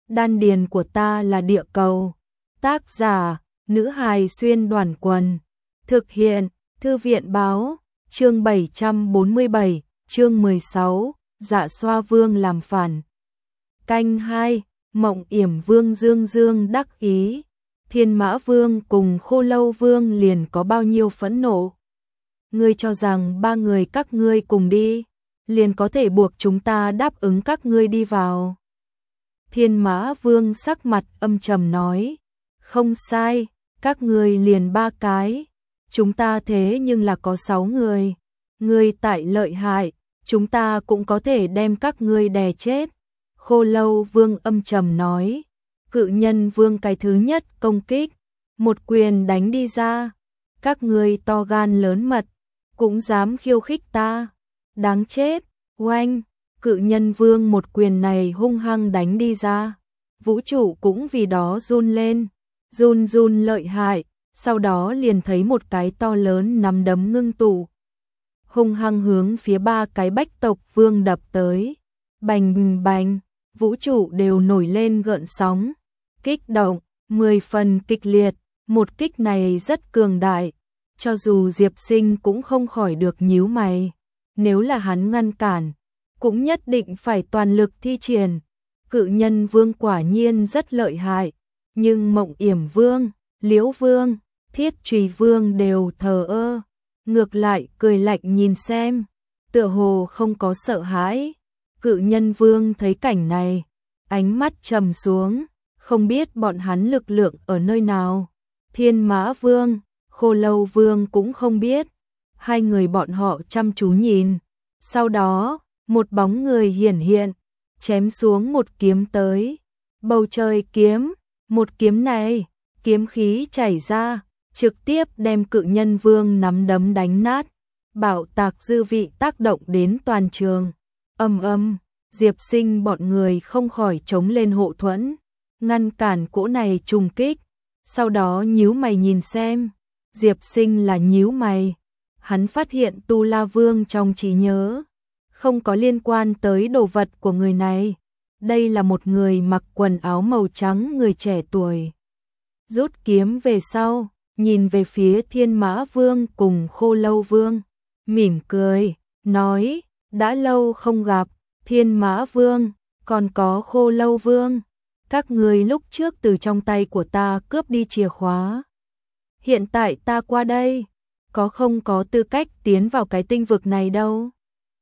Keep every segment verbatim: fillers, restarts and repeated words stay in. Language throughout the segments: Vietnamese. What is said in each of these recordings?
đan điền của ta là địa cầu. Tác giả, nữ hài xuyên đoàn quần. Thực hiện, thư viện báo, chương bảy trăm bốn mươi bảy, chương mười sáu, Dạ Xoa Vương làm phản. Canh hai, Mộng Yểm Vương dương dương đắc ý. Thiên Mã Vương cùng Khô Lâu Vương liền có bao nhiêu phẫn nộ. Ngươi cho rằng ba người các ngươi cùng đi, liền có thể buộc chúng ta đáp ứng các ngươi đi vào. Thiên Mã Vương sắc mặt âm trầm nói, không sai, các ngươi liền ba cái, chúng ta thế nhưng là có sáu người. Ngươi tại lợi hại, chúng ta cũng có thể đem các ngươi đè chết. Khô Lâu Vương âm trầm nói, Cự Nhân Vương cái thứ nhất công kích, một quyền đánh đi ra, các ngươi to gan lớn mật, cũng dám khiêu khích ta, đáng chết. Oanh, Cự Nhân Vương một quyền này hung hăng đánh đi ra, vũ trụ cũng vì đó run lên, run run lợi hại, sau đó liền thấy một cái to lớn nắm đấm ngưng tụ, hung hăng hướng phía ba cái Bách tộc vương đập tới. Bành bành, vũ trụ đều nổi lên gợn sóng, kích động, mười phần kịch liệt, một kích này rất cường đại, cho dù Diệp Sinh cũng không khỏi được nhíu mày, nếu là hắn ngăn cản, cũng nhất định phải toàn lực thi triển. Cự Nhân Vương quả nhiên rất lợi hại, nhưng Mộng Yểm Vương, Liễu Vương, Thiết Chùy Vương đều thờ ơ, ngược lại cười lạnh nhìn xem, tựa hồ không có sợ hãi. Cự Nhân Vương thấy cảnh này, ánh mắt trầm xuống, không biết bọn hắn lực lượng ở nơi nào. Thiên Mã Vương, Khô Lâu Vương cũng không biết, hai người bọn họ chăm chú nhìn, sau đó, một bóng người hiển hiện, chém xuống một kiếm tới, bầu trời kiếm, một kiếm này, kiếm khí chảy ra, trực tiếp đem Cự Nhân Vương nắm đấm đánh nát, bạo tạc dư vị tác động đến toàn trường. Âm âm, Diệp Sinh bọn người không khỏi chống lên hộ thuẫn, ngăn cản cỗ này trùng kích, sau đó nhíu mày nhìn xem, Diệp Sinh là nhíu mày, hắn phát hiện Tu La Vương trong trí nhớ, không có liên quan tới đồ vật của người này, đây là một người mặc quần áo màu trắng người trẻ tuổi. Rút kiếm về sau, nhìn về phía Thiên Mã Vương cùng Khô Lâu Vương, mỉm cười, nói, đã lâu không gặp, Thiên Mã Vương, còn có Khô Lâu Vương, các người lúc trước từ trong tay của ta cướp đi chìa khóa. Hiện tại ta qua đây, có không có tư cách tiến vào cái tinh vực này đâu.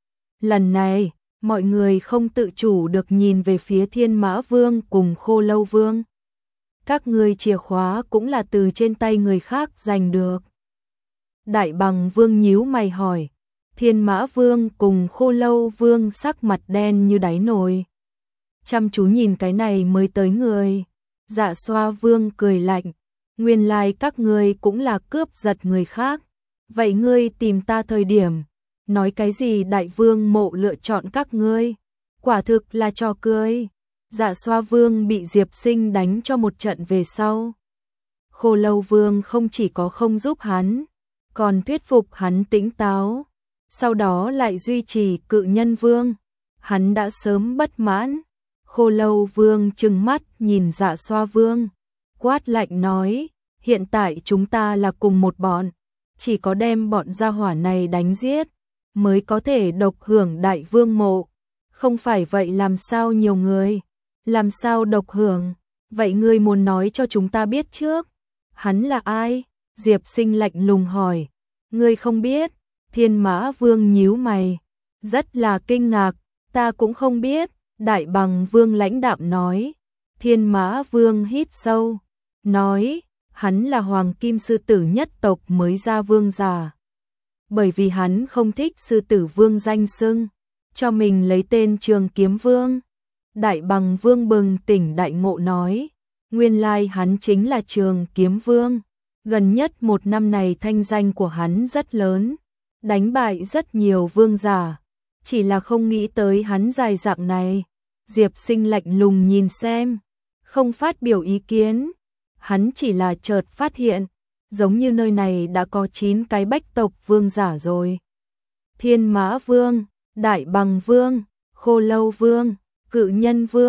Lần này, mọi người không tự chủ được nhìn về phía Thiên Mã Vương cùng Khô Lâu Vương. Các người chìa khóa cũng là từ trên tay người khác giành được. Đại Bằng Vương nhíu mày hỏi, Thiên Mã Vương cùng Khô Lâu Vương sắc mặt đen như đáy nồi. Chăm chú nhìn cái này mới tới người. Dạ Xoa Vương cười lạnh, nguyên lai các ngươi cũng là cướp giật người khác. Vậy ngươi tìm ta thời điểm, nói cái gì Đại Vương Mộ lựa chọn các ngươi? Quả thực là trò cười. Dạ Xoa Vương bị Diệp Sinh đánh cho một trận về sau. Khô Lâu Vương không chỉ có không giúp hắn, còn thuyết phục hắn tỉnh táo, sau đó lại duy trì Cự Nhân Vương. Hắn đã sớm bất mãn. Khô Lâu Vương trừng mắt nhìn Dạ Xoa Vương, quát lạnh nói, hiện tại chúng ta là cùng một bọn, chỉ có đem bọn gia hỏa này đánh giết, mới có thể độc hưởng Đại Vương Mộ. Không phải vậy làm sao nhiều người, làm sao độc hưởng, vậy ngươi muốn nói cho chúng ta biết trước. Hắn là ai? Diệp Sinh lạnh lùng hỏi. Ngươi không biết? Thiên Mã Vương nhíu mày, rất là kinh ngạc, ta cũng không biết. Đại Bằng Vương lãnh đạm nói. Thiên Mã Vương hít sâu, nói, hắn là Hoàng Kim Sư Tử nhất tộc mới ra vương giả. Bởi vì hắn không thích Sư Tử Vương danh xưng, cho mình lấy tên Trường Kiếm Vương. Đại Bằng Vương bừng tỉnh đại ngộ nói, nguyên lai hắn chính là Trường Kiếm Vương. Gần nhất một năm này thanh danh của hắn rất lớn, đánh bại rất nhiều vương giả, chỉ là không nghĩ tới hắn dài dạng này. Diệp Sinh lạnh lùng nhìn xem, không phát biểu ý kiến, hắn chỉ là chợt phát hiện, giống như nơi này đã có chín cái Bách tộc vương giả rồi. Thiên Mã Vương, Đại Bằng Vương, Khô Lâu Vương, Cự Nhân Vương,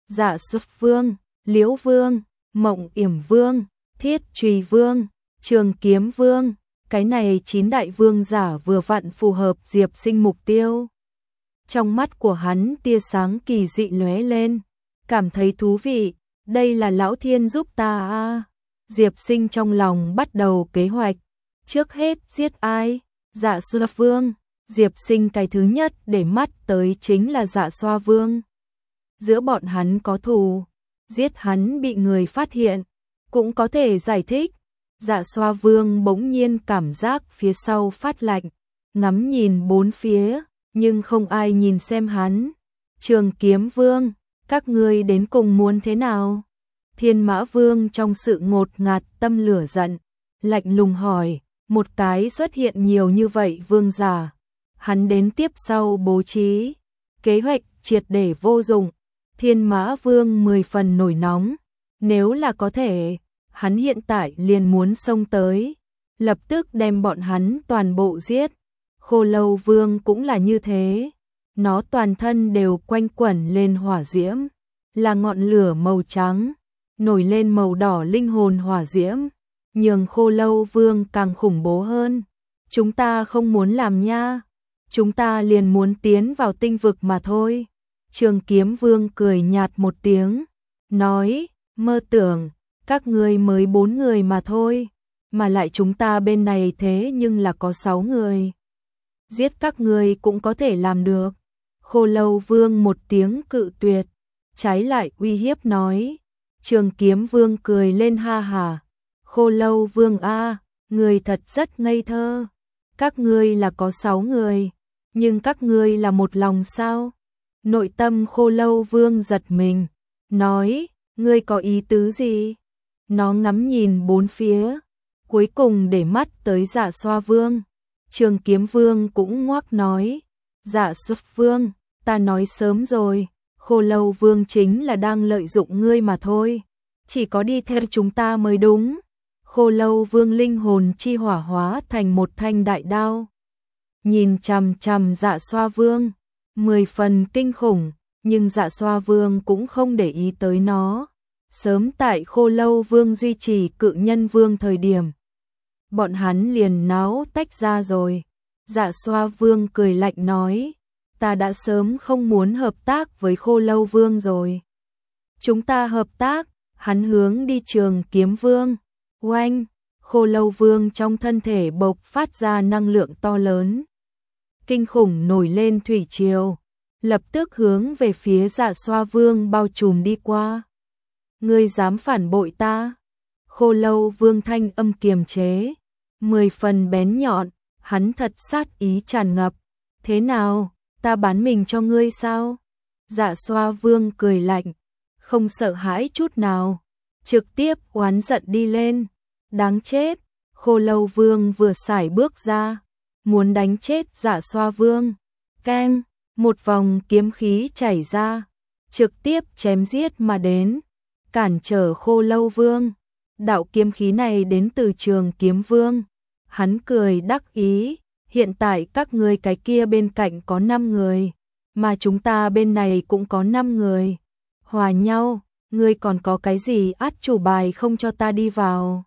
Dạ Xuất Vương, Liễu Vương, Mộng Yểm Vương, Thiết Trùy Vương, Trường Kiếm Vương, cái này chín đại vương giả vừa vặn phù hợp Diệp Sinh mục tiêu. Trong mắt của hắn tia sáng kỳ dị lóe lên, cảm thấy thú vị, đây là lão thiên giúp ta a. Diệp Sinh trong lòng bắt đầu kế hoạch, trước hết giết ai? Dạ Xoa Vương. Diệp Sinh cái thứ nhất để mắt tới chính là Dạ Xoa Vương. Giữa bọn hắn có thù, giết hắn bị người phát hiện, cũng có thể giải thích. Dạ Xoa Vương bỗng nhiên cảm giác phía sau phát lạnh, ngắm nhìn bốn phía, nhưng không ai nhìn xem hắn. Trường Kiếm Vương, các ngươi đến cùng muốn thế nào? Thiên Mã Vương trong sự ngột ngạt tâm lửa giận, lạnh lùng hỏi, một cái xuất hiện nhiều như vậy vương giả, hắn đến tiếp sau bố trí, kế hoạch triệt để vô dụng. Thiên Mã Vương mười phần nổi nóng, nếu là có thể, hắn hiện tại liền muốn xông tới, lập tức đem bọn hắn toàn bộ giết. Khô Lâu Vương cũng là như thế, nó toàn thân đều quanh quẩn lên hỏa diễm, là ngọn lửa màu trắng, nổi lên màu đỏ linh hồn hỏa diễm, nhường Khô Lâu Vương càng khủng bố hơn. Chúng ta không muốn làm nha, chúng ta liền muốn tiến vào tinh vực mà thôi. Trường Kiếm Vương cười nhạt một tiếng, nói, mơ tưởng, các ngươi mới bốn người mà thôi, mà lại chúng ta bên này thế nhưng là có sáu người. Giết các ngươi cũng có thể làm được. Khô Lâu Vương một tiếng cự tuyệt, trái lại uy hiếp nói. Trường Kiếm Vương cười lên ha hà. Khô Lâu Vương a, người thật rất ngây thơ. Các ngươi là có sáu người, nhưng các ngươi là một lòng sao? Nội tâm Khô Lâu Vương giật mình, nói, ngươi có ý tứ gì? Nó ngắm nhìn bốn phía, cuối cùng để mắt tới Dạ Xoa Vương. Trường Kiếm Vương cũng ngoác nói, Dạ Xuất Vương, ta nói sớm rồi, Khô Lâu Vương chính là đang lợi dụng ngươi mà thôi, chỉ có đi theo chúng ta mới đúng. Khô Lâu Vương linh hồn chi hỏa hóa thành một thanh đại đao, nhìn chằm chằm Dạ Xoa Vương, mười phần kinh khủng, nhưng Dạ Xoa Vương cũng không để ý tới nó. Sớm tại Khô Lâu Vương duy trì Cự Nhân Vương thời điểm, bọn hắn liền náo tách ra rồi. Dạ Xoa Vương cười lạnh nói, ta đã sớm không muốn hợp tác với Khô Lâu Vương rồi. Chúng ta hợp tác. Hắn hướng đi Trường Kiếm Vương. Oanh, Khô Lâu Vương trong thân thể bộc phát ra năng lượng to lớn, kinh khủng nổi lên thủy triều, lập tức hướng về phía Dạ Xoa Vương bao trùm đi qua. Ngươi dám phản bội ta? Khô Lâu Vương thanh âm kiềm chế, mười phần bén nhọn, hắn thật sát ý tràn ngập. Thế nào, ta bán mình cho ngươi sao? Dạ Xoa Vương cười lạnh, không sợ hãi chút nào, trực tiếp oán giận đi lên. Đáng chết, Khô Lâu Vương vừa sải bước ra, muốn đánh chết Dạ Xoa Vương. Keng, một vòng kiếm khí chảy ra, trực tiếp chém giết mà đến, cản trở Khô Lâu Vương. Đạo kiếm khí này đến từ Trường Kiếm Vương. Hắn cười đắc ý, hiện tại các ngươi cái kia bên cạnh có năm người, mà chúng ta bên này cũng có năm người. Hòa nhau, ngươi còn có cái gì át chủ bài không cho ta đi vào?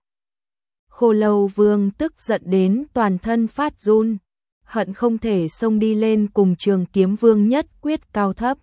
Khô Lâu Vương tức giận đến toàn thân phát run, hận không thể xông đi lên cùng Trường Kiếm Vương nhất quyết cao thấp.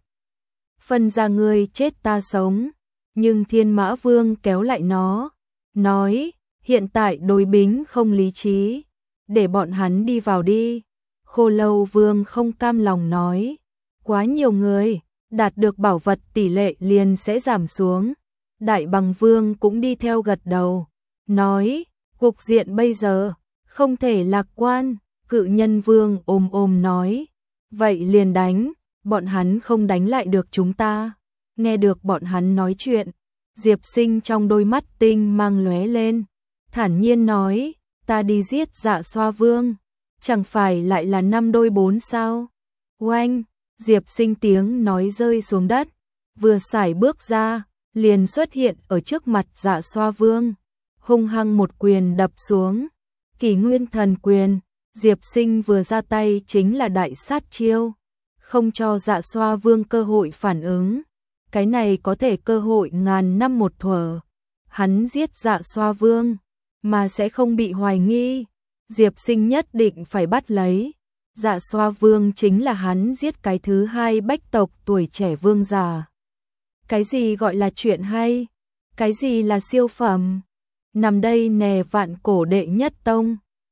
Phân ra ngươi chết ta sống, nhưng Thiên Mã Vương kéo lại nó, nói, hiện tại đối bính không lý trí, để bọn hắn đi vào đi. Khô Lâu Vương không cam lòng nói, quá nhiều người, đạt được bảo vật tỷ lệ liền sẽ giảm xuống. Đại Bằng Vương cũng đi theo gật đầu, nói, cục diện bây giờ không thể lạc quan. Cự Nhân Vương ôm ôm nói, vậy liền đánh, bọn hắn không đánh lại được chúng ta. Nghe được bọn hắn nói chuyện, Diệp Sinh trong đôi mắt tinh mang lóe lên, thản nhiên nói, ta đi giết Dạ Xoa Vương, chẳng phải lại là năm đôi bốn sao? Oanh, Diệp Sinh tiếng nói rơi xuống đất, vừa sải bước ra, liền xuất hiện ở trước mặt Dạ Xoa Vương, hung hăng một quyền đập xuống. Kỷ Nguyên Thần Quyền. Diệp Sinh vừa ra tay chính là đại sát chiêu, không cho Dạ Xoa Vương cơ hội phản ứng. cái này có thể cơ hội ngàn năm một thuở. Hắn giết Dạ Xoa Vương, mà sẽ không bị hoài nghi. Diệp Sinh nhất định phải bắt lấy. Dạ Xoa Vương chính là hắn giết cái thứ hai bách tộc tuổi trẻ vương giả. Cái gì gọi là chuyện hay? Cái gì là siêu phẩm? Nằm đây nè vạn cổ đệ nhất tông.